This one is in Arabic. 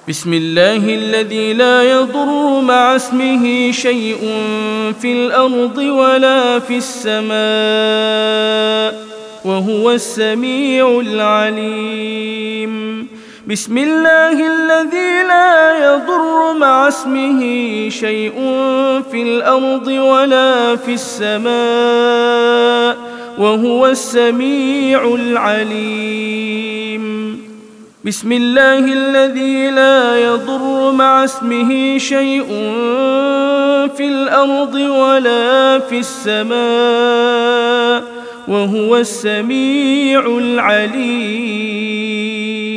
بسم الله الذي لا يضر مع اسمه شيء في الأرض ولا في السماء وهو السميع العليم. بسم الله الذي لا يضر مع اسمه شيء في الأرض ولا في السماء وهو السميع العليم. بسم الله الذي لا يضر مع اسمه شيء في الأرض ولا في السماء وهو السميع العليم.